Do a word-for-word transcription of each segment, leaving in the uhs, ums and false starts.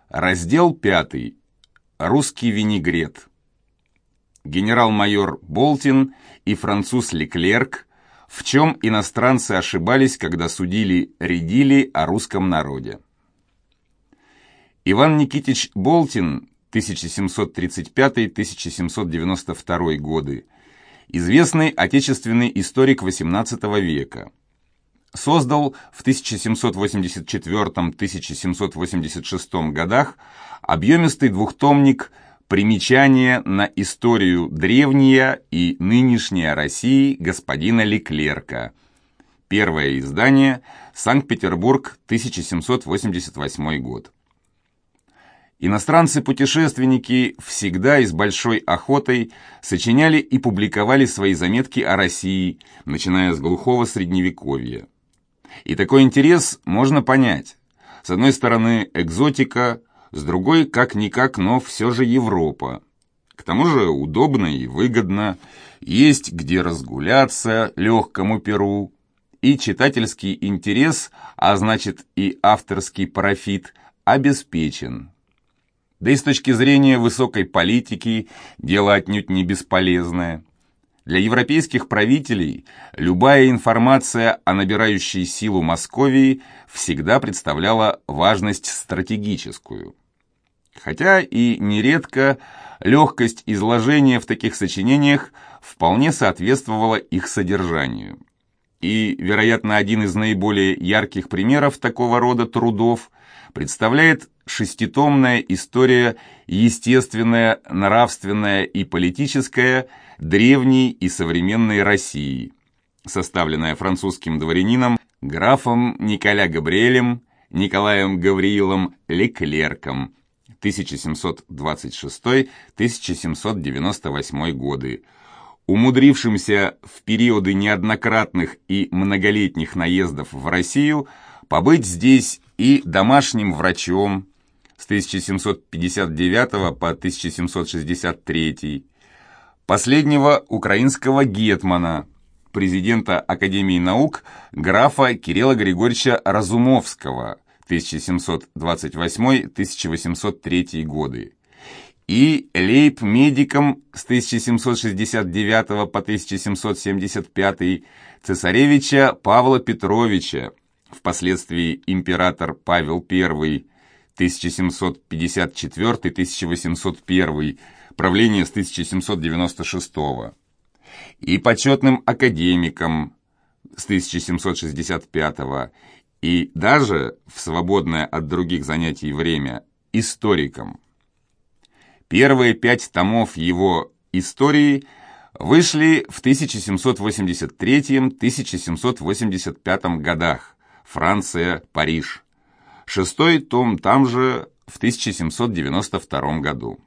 Раздел пятый. Русский винегрет. Генерал-майор Болтин и француз Леклерк, в чем иностранцы ошибались, когда судили-рядили о русском народе. Иван Никитич Болтин, тысяча семьсот тридцать пятый — тысяча семьсот девяносто второй годы, известный отечественный историк восемнадцатого века. Создал в тысяча семьсот восемьдесят четвёртом — тысяча семьсот восемьдесят шестом годах объемистый двухтомник «Примечания на историю древняя и нынешняя России» господина Леклерка. Первое издание, Санкт-Петербург, тысяча семьсот восемьдесят восьмой год. Иностранцы-путешественники всегда и с большой охотой сочиняли и публиковали свои заметки о России, начиная с глухого Средневековья. И такой интерес можно понять. С одной стороны экзотика, с другой как-никак, но все же Европа. К тому же удобно и выгодно, есть где разгуляться легкому перу, и читательский интерес, а значит и авторский профит, обеспечен. Да и с точки зрения высокой политики дело отнюдь не бесполезное. Для европейских правителей любая информация о набирающей силу Московии всегда представляла важность стратегическую. Хотя и нередко легкость изложения в таких сочинениях вполне соответствовала их содержанию. И, вероятно, один из наиболее ярких примеров такого рода трудов представляет шеститомная история естественная, нравственная и политическая древней и современной России, составленная французским дворянином графом Николя Габриэлем Николаем Гавриилом Леклерком тысяча семьсот двадцать шестой — тысяча семьсот девяносто восьмой годы, умудрившимся в периоды неоднократных и многолетних наездов в Россию побыть здесь и домашним врачом с тысяча семьсот пятьдесят девятого по тысяча семьсот шестьдесят третий, последнего украинского гетмана, президента Академии наук графа Кирилла Григорьевича Разумовского тысяча семьсот двадцать восьмой — тысяча восемьсот третий годы, и лейб-медиком с тысяча семьсот шестьдесят девятого по тысяча семьсот семьдесят пятый цесаревича Павла Петровича, впоследствии император Павел Первый, тысяча семьсот пятьдесят четвёртый — тысяча восемьсот первый, правление с тысяча семьсот девяносто шестого, и почетным академиком с тысяча семьсот шестьдесят пятого, и даже, в свободное от других занятий время, историком. Первые пять томов его истории вышли в тысяча семьсот восемьдесят третьем — тысяча семьсот восемьдесят пятом годах, Франция, Париж. Шестой том там же в тысяча семьсот девяносто втором году.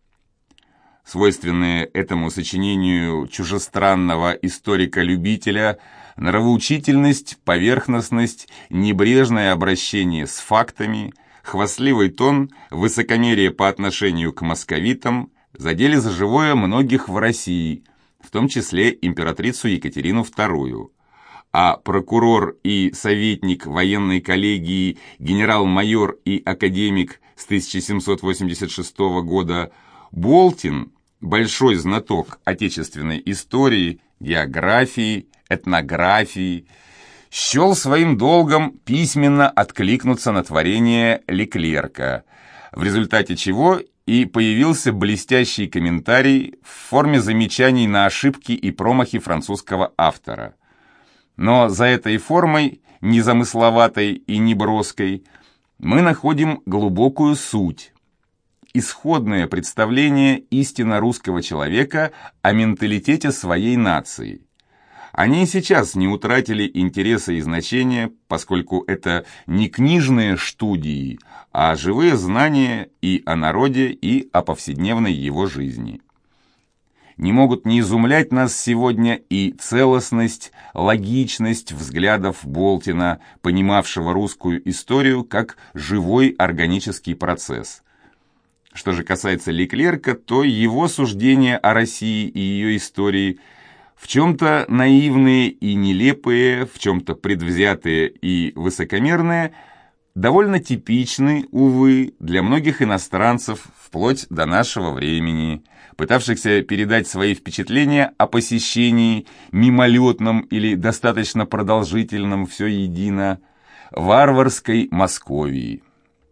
Свойственные этому сочинению чужестранного историка-любителя нравоучительность, поверхностность, небрежное обращение с фактами, хвастливый тон, высокомерие по отношению к московитам задели за живое многих в России, в том числе императрицу Екатерину Вторую. А прокурор и советник военной коллегии генерал-майор и академик с тысяча семьсот восемьдесят шестого года Болтин, большой знаток отечественной истории, географии, этнографии, счел своим долгом письменно откликнуться на творение Леклерка, в результате чего и появился блестящий комментарий в форме замечаний на ошибки и промахи французского автора. Но за этой формой, незамысловатой и неброской, мы находим глубокую суть, исходное представление истинно русского человека о менталитете своей нации. Они и сейчас не утратили интереса и значения, поскольку это не книжные студии, а живые знания и о народе, и о повседневной его жизни. Не могут не изумлять нас сегодня и целостность, логичность взглядов Болтина, понимавшего русскую историю как живой органический процесс. Что же касается Леклерка, то его суждения о России и ее истории в чем-то наивные и нелепые, в чем-то предвзятые и высокомерные, довольно типичны, увы, для многих иностранцев вплоть до нашего времени, пытавшихся передать свои впечатления о посещении, мимолетном или достаточно продолжительном, все едино, варварской Московии.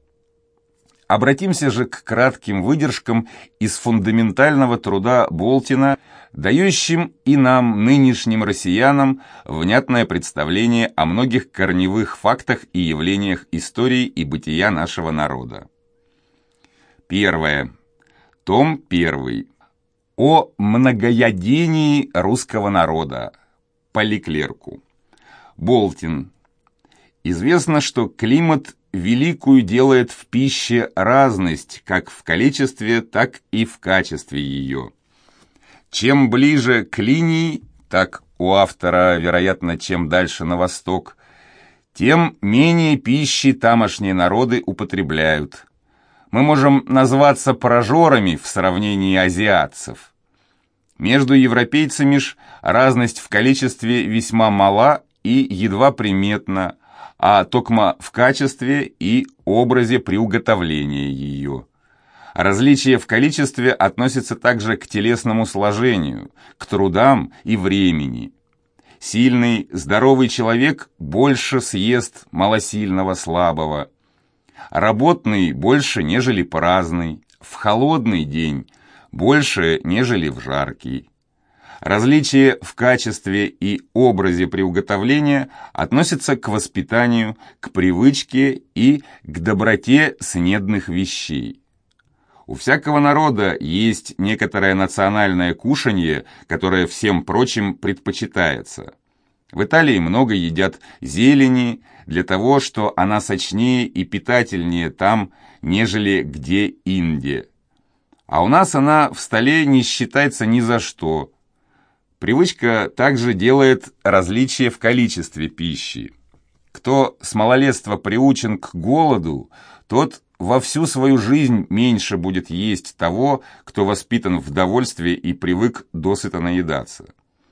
Обратимся же к кратким выдержкам из фундаментального труда Болтина, дающим и нам, нынешним россиянам, внятное представление о многих корневых фактах и явлениях истории и бытия нашего народа. Первое. Том первый. О многоядении русского народа. По Леклерку. Болтин. Известно, что климат великую делает в пище разность, как в количестве, так и в качестве ее. Чем ближе к линии, так у автора, вероятно, чем дальше на восток, тем менее пищи тамошние народы употребляют. Мы можем назваться прожорами в сравнении азиатцев. Между европейцами ж разность в количестве весьма мала и едва приметна, а токмо в качестве и образе приуготовления ее. Различие в количестве относится также к телесному сложению, к трудам и времени. Сильный, здоровый человек больше съест малосильного, слабого. Работный больше, нежели праздный, в холодный день больше, нежели в жаркий. Различие в качестве и образе приуготовления относится к воспитанию, к привычке и к доброте снедных вещей. У всякого народа есть некоторое национальное кушанье, которое всем прочим предпочитается. В Италии много едят зелени для того, что она сочнее и питательнее там, нежели где-инде. А у нас она в столе не считается ни за что. Привычка также делает различие в количестве пищи. Кто с малолетства приучен к голоду, тот во всю свою жизнь меньше будет есть того, кто воспитан в довольстве и привык досыта наедаться.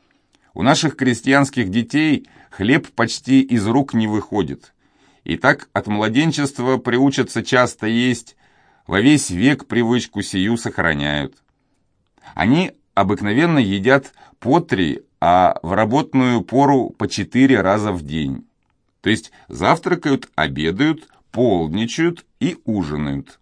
У наших крестьянских детей хлеб почти из рук не выходит. И так от младенчества приучатся часто есть, во весь век привычку сию сохраняют. Они обыкновенно едят по три, а в работную пору по четыре раза в день. То есть завтракают, обедают, полдничают и ужинают.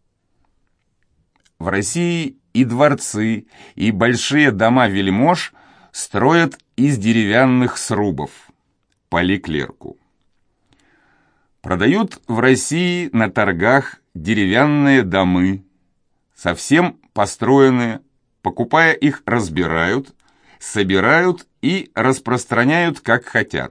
В России и дворцы, и большие дома вельмож строят из деревянных срубов. По Леклерку. Продают в России на торгах деревянные домы, совсем построенные. Покупая их, разбирают, собирают и распространяют, как хотят.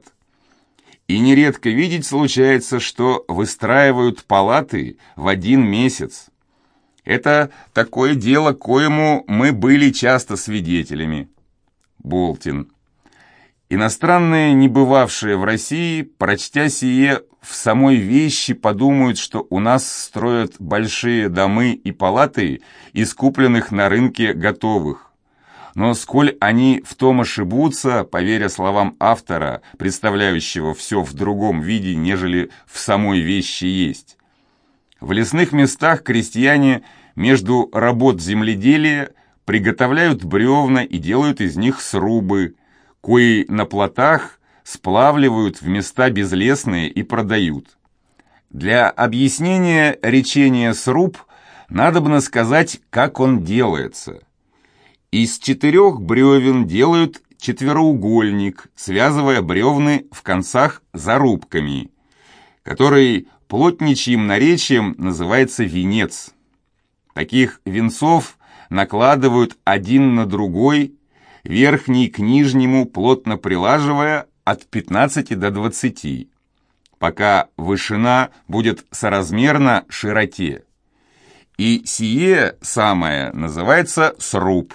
И нередко видеть случается, что выстраивают палаты в один месяц. Это такое дело, коему мы были часто свидетелями. Болтин. Иностранные, не бывавшие в России, прочтя сие, в самой вещи подумают, что у нас строят большие домы и палаты из купленных на рынке готовых. Но сколь они в том ошибутся, поверя словам автора, представляющего все в другом виде, нежели в самой вещи есть. В лесных местах крестьяне между работ земледелия приготовляют бревна и делают из них срубы, кои на плотах сплавливают в места безлесные и продают. Для объяснения речения сруб надобно сказать, как он делается. Из четырех бревен делают четвероугольник, связывая бревны в концах зарубками, который плотничьим наречием называется венец. Таких венцов накладывают один на другой, верхний к нижнему плотно прилаживая от пятнадцати до двадцати, пока вышина будет соразмерна широте. И сие самое называется сруб.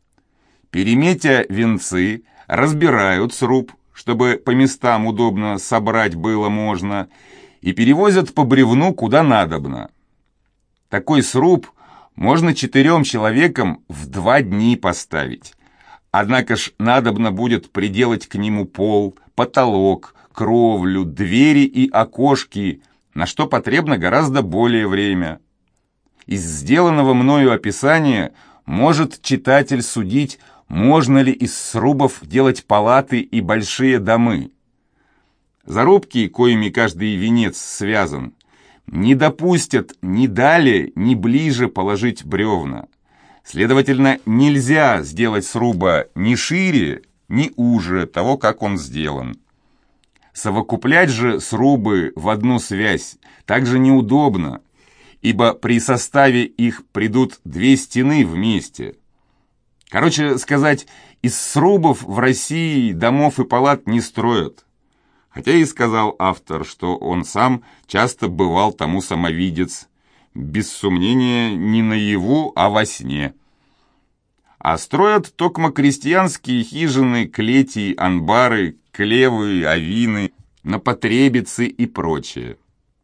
Переметя венцы, разбирают сруб, чтобы по местам удобно собрать было можно, и перевозят по бревну куда надобно. Такой сруб можно четырем человекам в два дни поставить. Однако ж надобно будет приделать к нему пол, потолок, кровлю, двери и окошки, на что потребно гораздо более время. Из сделанного мною описания может читатель судить, можно ли из срубов делать палаты и большие домы. Зарубки, коими каждый венец связан, не допустят ни далее, ни ближе положить бревна. Следовательно, нельзя сделать сруба ни шире, ни уже того, как он сделан. Совокуплять же срубы в одну связь также неудобно, ибо при составе их придут две стены вместе. Короче сказать, из срубов в России домов и палат не строят. Хотя и сказал автор, что он сам часто бывал тому самовидец, без сомнения не наяву, а во сне. А строят токмо крестьянские хижины, клети, анбары, клевы, авины, на потребицы и прочее.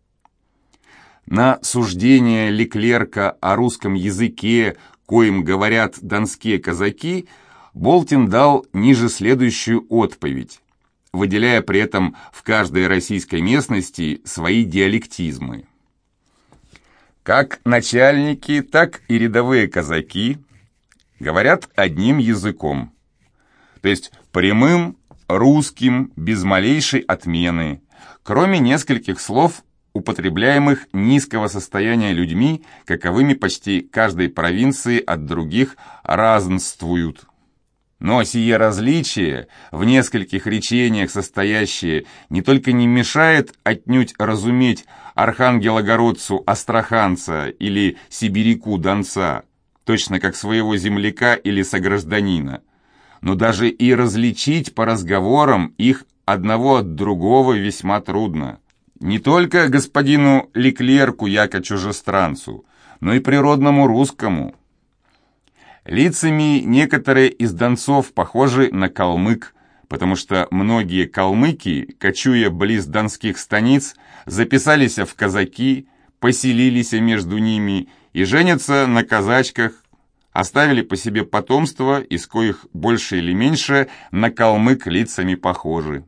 На суждение Леклерка о русском языке, коим говорят донские казаки, Болтин дал ниже следующую отповедь, выделяя при этом в каждой российской местности свои диалектизмы. Как начальники, так и рядовые казаки говорят одним языком, то есть прямым, русским, без малейшей отмены, кроме нескольких слов, употребляемых низкого состояния людьми, каковыми почти каждой провинции от других разнствуют. Но сие различие, в нескольких речениях состоящее, не только не мешает отнюдь разуметь архангелогородцу-астраханца или сибиряку-донца, точно как своего земляка или согражданина, но даже и различить по разговорам их одного от другого весьма трудно. Не только господину Леклерку, яко чужестранцу, но и природному русскому. Лицами некоторые из донцов похожи на калмык, потому что многие калмыки, кочуя близ донских станиц, записались в казаки, поселились между ними и женятся на казачках, оставили по себе потомство, из коих больше или меньше на калмык лицами похожи.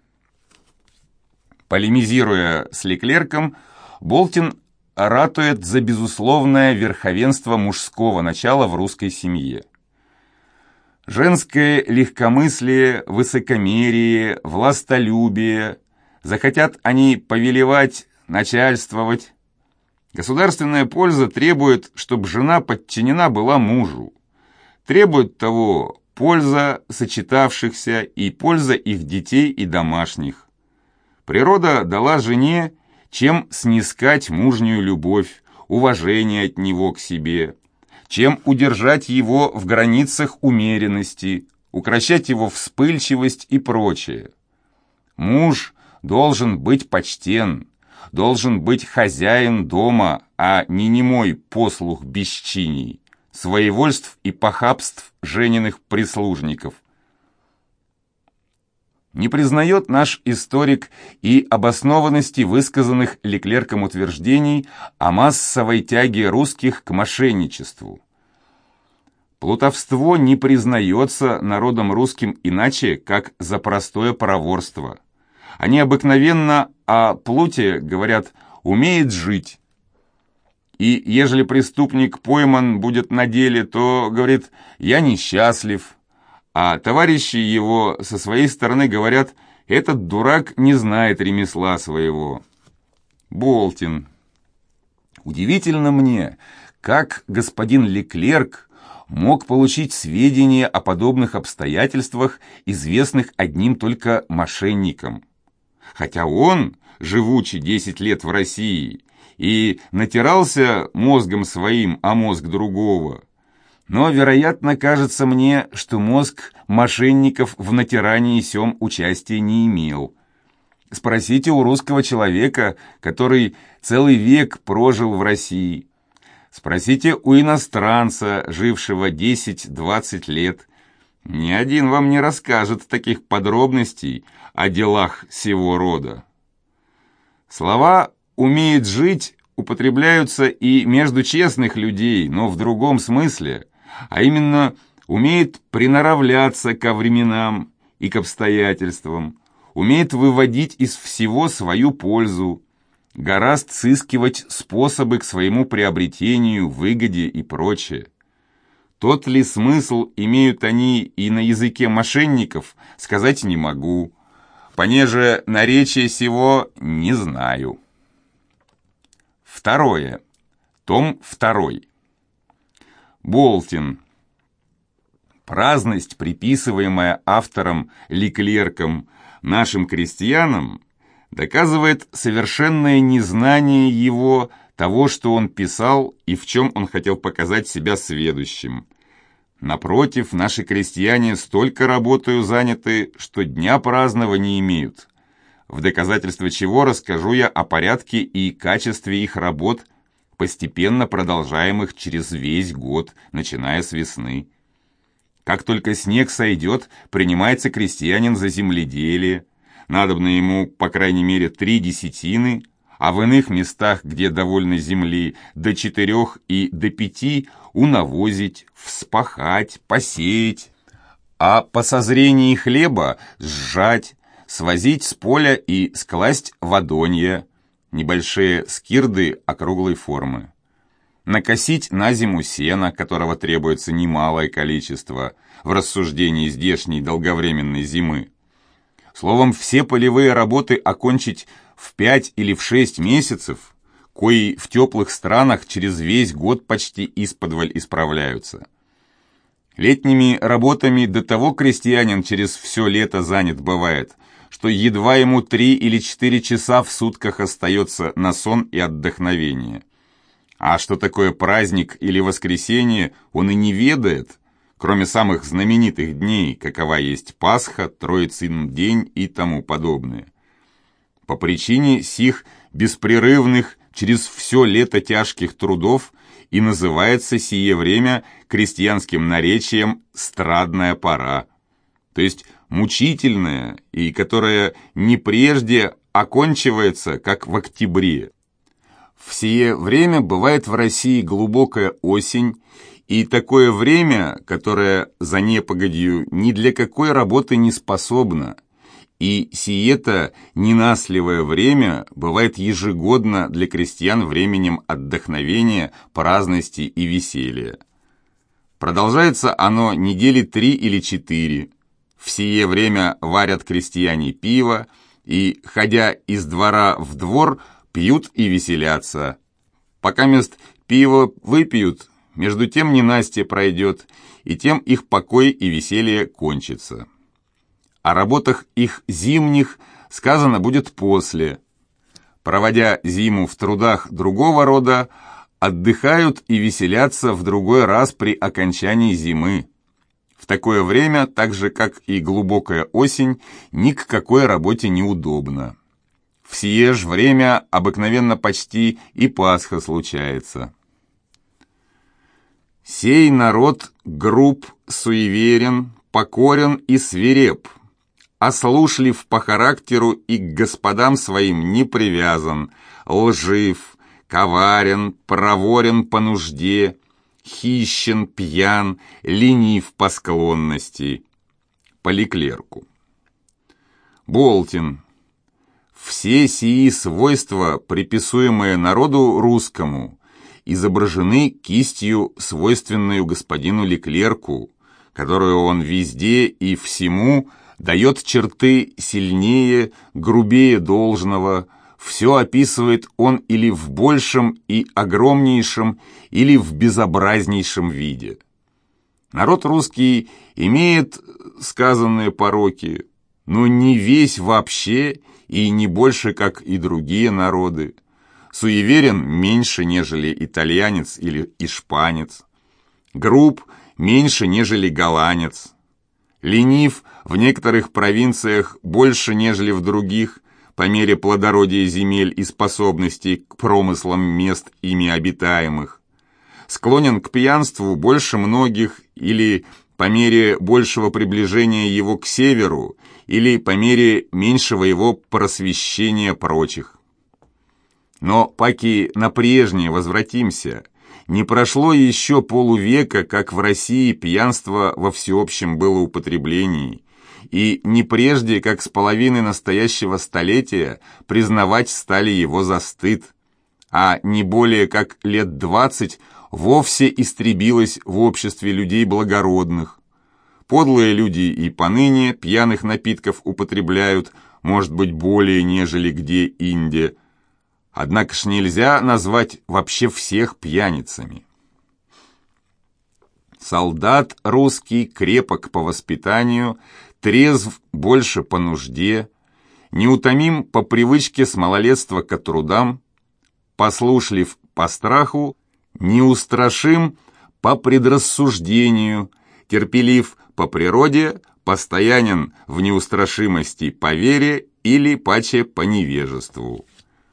Полемизируя с Леклерком, Болтин ратует за безусловное верховенство мужского начала в русской семье. Женское легкомыслие, высокомерие, властолюбие, захотят они повелевать, начальствовать. Государственная польза требует, чтобы жена подчинена была мужу. Требует того польза сочетавшихся и польза их детей и домашних. Природа дала жене, чем снискать мужнюю любовь, уважение от него к себе, чем удержать его в границах умеренности, укрощать его вспыльчивость и прочее. Муж должен быть почтен, должен быть хозяин дома, а не немой послух бесчиний, своевольств и похабств жениных прислужников. Не признает наш историк и обоснованности высказанных Леклерком утверждений о массовой тяге русских к мошенничеству. Плутовство не признается народом русским иначе, как за простое проворство. Они обыкновенно о плуте говорят «умеет жить». И ежели преступник пойман будет на деле, то говорит «я несчастлив». А товарищи его со своей стороны говорят, этот дурак не знает ремесла своего. Болтин. Удивительно мне, как господин Леклерк мог получить сведения о подобных обстоятельствах, известных одним только мошенникам. Хотя он, живучи десять лет в России, и натирался мозгом своим о мозг другого, но, вероятно, кажется мне, что мозг мошенников в натирании сём участия не имел. Спросите у русского человека, который целый век прожил в России. Спросите у иностранца, жившего десять-двадцать лет. Ни один вам не расскажет таких подробностей о делах сего рода. Слова «умеет жить» употребляются и между честных людей, но в другом смысле, а именно умеет приноравливаться ко временам и к обстоятельствам, умеет выводить из всего свою пользу, гораст сыскивать способы к своему приобретению, выгоде и прочее. Тот ли смысл имеют они и на языке мошенников, сказать не могу, понеже наречие сего не знаю. Второе. Том второй. Болтин. Праздность, приписываемая автором Леклерком нашим крестьянам, доказывает совершенное незнание его того, что он писал и в чем он хотел показать себя сведущим. Напротив, наши крестьяне столько работою заняты, что дня праздного не имеют. В доказательство чего расскажу я о порядке и качестве их работ, постепенно продолжаемых через весь год, начиная с весны. Как только снег сойдет, принимается крестьянин за земледелие. Надобно ему, по крайней мере, три десятины, а в иных местах, где довольно земли, до четырех и до пяти унавозить, вспахать, посеять, а по созрении хлеба сжать, свозить с поля и скласть в одонья, небольшие скирды округлой формы. Накосить на зиму сена, которого требуется немалое количество в рассуждении здешней долговременной зимы. Словом, все полевые работы окончить в пять или в шесть месяцев, кои в теплых странах через весь год почти исподволь исправляются. Летними работами до того крестьянин через все лето занят бывает, что едва ему три или четыре часа в сутках остается на сон и отдохновение. А что такое праздник или воскресенье, он и не ведает, кроме самых знаменитых дней, какова есть Пасха, Троицын день и тому подобное. По причине сих беспрерывных через все лето тяжких трудов и называется сие время крестьянским наречием «страдная пора», то есть мучительная, и которая не прежде окончивается, как в октябре. В сие время бывает в России глубокая осень, и такое время, которое за непогодью ни для какой работы не способно, и сие-то ненастливое время бывает ежегодно для крестьян временем отдохновения, праздности и веселья. Продолжается оно недели три или четыре. В сие время варят крестьяне пиво, и, ходя из двора в двор, пьют и веселятся. Пока мест пиво выпьют, между тем ненастье пройдет, и тем их покой и веселье кончится. О работах их зимних сказано будет после. Проводя зиму в трудах другого рода, отдыхают и веселятся в другой раз при окончании зимы. В такое время, так же как и глубокая осень, ни к какой работе неудобно. В сие ж время обыкновенно почти и Пасха случается. Сей народ груб, суеверен, покорен и свиреп, ослушлив по характеру и к господам своим не привязан, лжив, коварен, проворен по нужде, хищен, пьян, ленив по склонности. По Леклерку. Болтин. Все сии свойства, приписуемые народу русскому, изображены кистью, свойственную господину Леклерку, которую он везде и всему дает черты сильнее, грубее должного. Все описывает он или в большем и огромнейшем, или в безобразнейшем виде. Народ русский имеет сказанные пороки, но не весь вообще и не больше, как и другие народы. Суеверен меньше, нежели итальянец или испанец. Груб меньше, нежели голландец. Ленив в некоторых провинциях больше, нежели в других, по мере плодородия земель и способностей к промыслам мест ими обитаемых. Склонен к пьянству больше многих или по мере большего приближения его к северу, или по мере меньшего его просвещения прочих. Но паки на прежнее возвратимся. Не прошло еще полувека, как в России пьянство во всеобщем было употреблении, и не прежде, как с половины настоящего столетия, признавать стали его за стыд, а не более как лет двадцать вовсе истребилось в обществе людей благородных. Подлые люди и поныне пьяных напитков употребляют, может быть, более, нежели где инде. Однако ж нельзя назвать вообще всех пьяницами. Солдат русский крепок по воспитанию, трезв больше по нужде, неутомим по привычке с малолетства к трудам, послушлив по страху, неустрашим по предрассуждению, терпелив по природе, постоянен в неустрашимости по вере или паче по невежеству.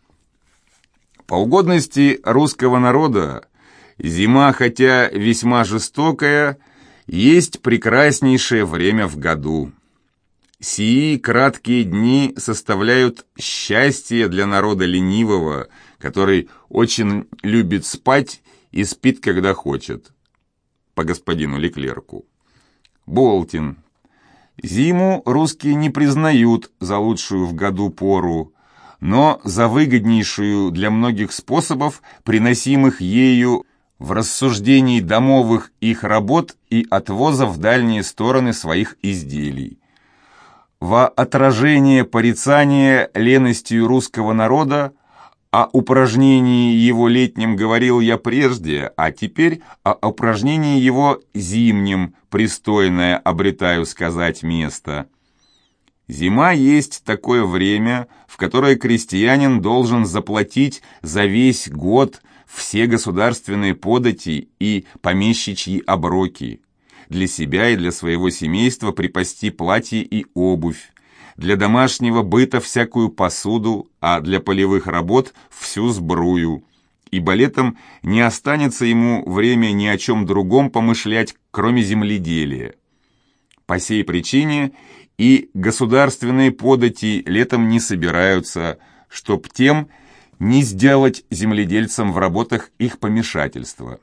По угодности русского народа зима, хотя весьма жестокая, есть прекраснейшее время в году. Сии краткие дни составляют счастье для народа ленивого, который очень любит спать и спит, когда хочет. По господину Леклерку. Болтин. Зиму русские не признают за лучшую в году пору, но за выгоднейшую для многих способов, приносимых ею в рассуждении домовых их работ и отвоза в дальние стороны своих изделий. Во отражение порицания леностью русского народа о упражнении его летнем говорил я прежде, а теперь о упражнении его зимнем пристойное обретаю сказать место. Зима есть такое время, в которое крестьянин должен заплатить за весь год все государственные подати и помещичьи оброки, для себя и для своего семейства припасти платье и обувь, для домашнего быта всякую посуду, а для полевых работ всю сбрую, ибо летом не останется ему время ни о чем другом помышлять, кроме земледелия. По сей причине и государственные подати летом не собираются, чтоб тем не сделать земледельцам в работах их помешательства.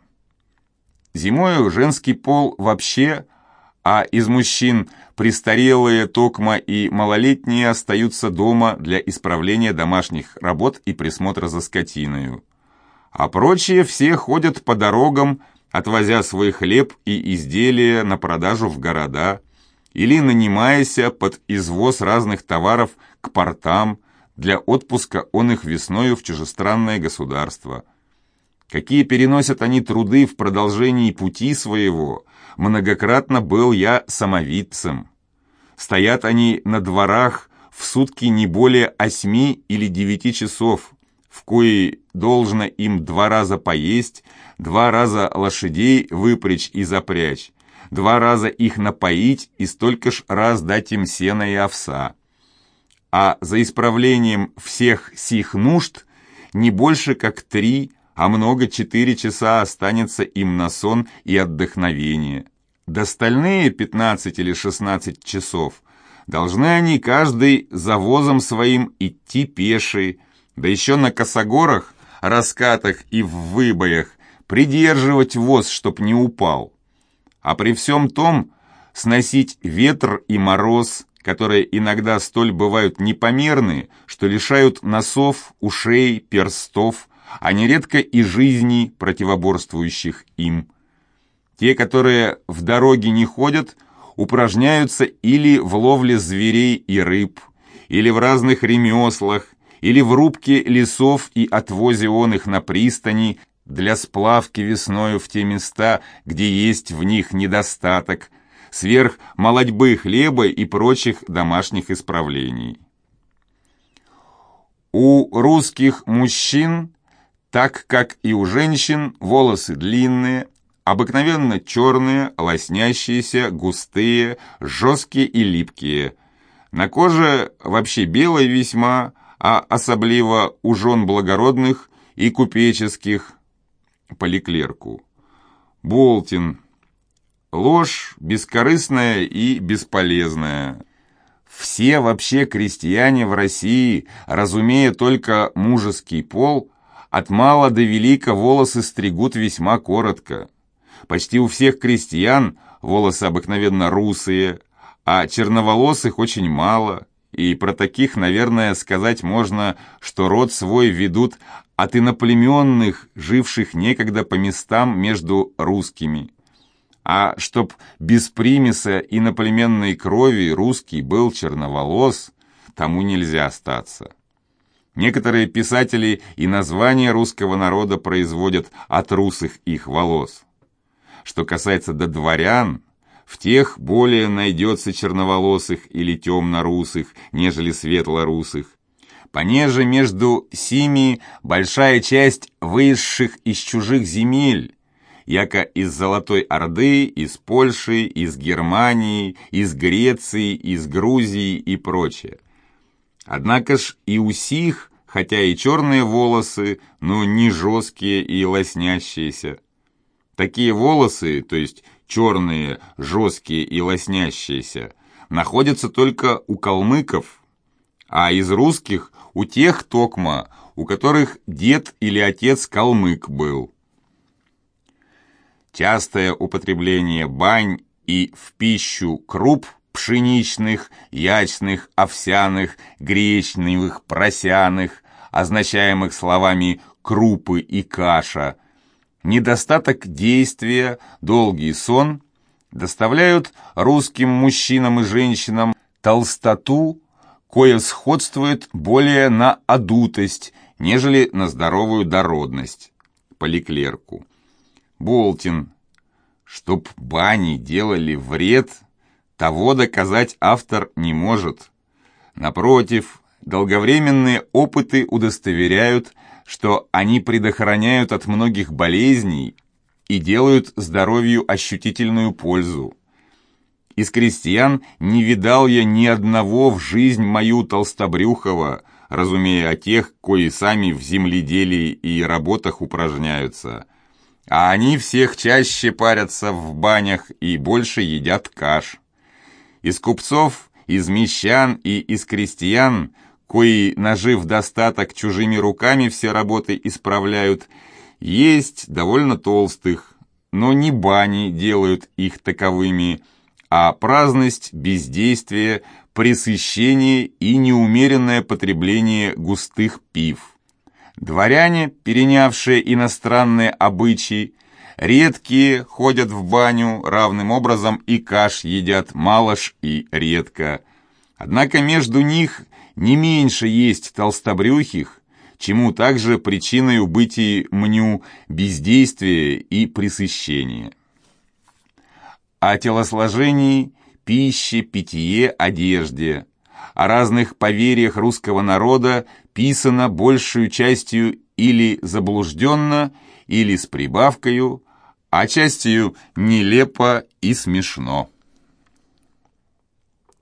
Зимою женский пол вообще, а из мужчин престарелые, токма и малолетние остаются дома для исправления домашних работ и присмотра за скотиною. А прочие все ходят по дорогам, отвозя свой хлеб и изделия на продажу в города, или нанимаясь под извоз разных товаров к портам для отпуска он их весною в чужестранное государство. Какие переносят они труды в продолжении пути своего, многократно был я самовидцем. Стоят они на дворах в сутки не более осьми или девяти часов, в кои должно им два раза поесть, два раза лошадей выпрячь и запрячь, два раза их напоить и столько ж раз дать им сена и овса. А за исправлением всех сих нужд не больше как три, а много четыре часа останется им на сон и отдохновение. До остальные пятнадцать или шестнадцать часов должны они каждый за возом своим идти пеший, да еще на косогорах, раскатах и в выбоях придерживать воз, чтоб не упал. А при всем том сносить ветр и мороз, которые иногда столь бывают непомерны, что лишают носов, ушей, перстов, а нередко и жизней, противоборствующих им. Те, которые в дороге не ходят, упражняются или в ловле зверей и рыб, или в разных ремеслах, или в рубке лесов и отвозе он их на пристани для сплавки весною в те места, где есть в них недостаток, сверх молодьбы хлеба и прочих домашних исправлений. У русских мужчин, так как и у женщин, волосы длинные, обыкновенно черные, лоснящиеся, густые, жесткие и липкие. На коже вообще белая весьма, а особливо у жен благородных и купеческих, по Леклерку. Болтин. Ложь бескорыстная и бесполезная. Все вообще крестьяне в России, разумея только мужеский пол, от мала до велика волосы стригут весьма коротко. Почти у всех крестьян волосы обыкновенно русые, а черноволосых очень мало, и про таких, наверное, сказать можно, что род свой ведут от иноплеменных, живших некогда по местам между русскими. А чтоб без примеса иноплеменной крови русский был черноволос, тому нельзя остаться. Некоторые писатели и название русского народа производят от русых их волос. Что касается до дворян, в тех более найдется черноволосых или темно-русых, нежели светло-русых. Понеже между сими большая часть высших из чужих земель, яко из Золотой Орды, из Польши, из Германии, из Греции, из Грузии и прочее. Однако ж и у сих, хотя и черные волосы, но не жесткие и лоснящиеся. Такие волосы, то есть черные, жесткие и лоснящиеся, находятся только у калмыков, а из русских у тех токма, у которых дед или отец калмык был. Частое употребление бань и в пищу круп пшеничных, ячных, овсяных, гречневых, просяных, означаемых словами «крупы» и «каша», недостаток действия, долгий сон доставляют русским мужчинам и женщинам толстоту, кое сходствует более на одутость, нежели на здоровую дородность. По Леклерку. Болтин. Чтоб бани делали вред, того доказать автор не может. Напротив, долговременные опыты удостоверяют, что они предохраняют от многих болезней и делают здоровью ощутительную пользу. Из крестьян не видал я ни одного в жизнь мою толстобрюхого, разумея о тех, кои сами в земледелии и работах упражняются. А они всех чаще парятся в банях и больше едят каш. Из купцов, из мещан и из крестьян, кои, нажив достаток, чужими руками все работы исправляют, есть довольно толстых, но не бани делают их таковыми, а праздность, бездействие, пресыщение и неумеренное потребление густых пив. Дворяне, перенявшие иностранные обычаи, редкие ходят в баню, равным образом и каш едят малош и редко. Однако между них не меньше есть толстобрюхих, чему также причиною бытии мню бездействие и пресыщение. О телосложении, пище, питье, одежде, о разных поверьях русского народа писано большую частью или заблужденно, или с прибавкою, а частью нелепо и смешно.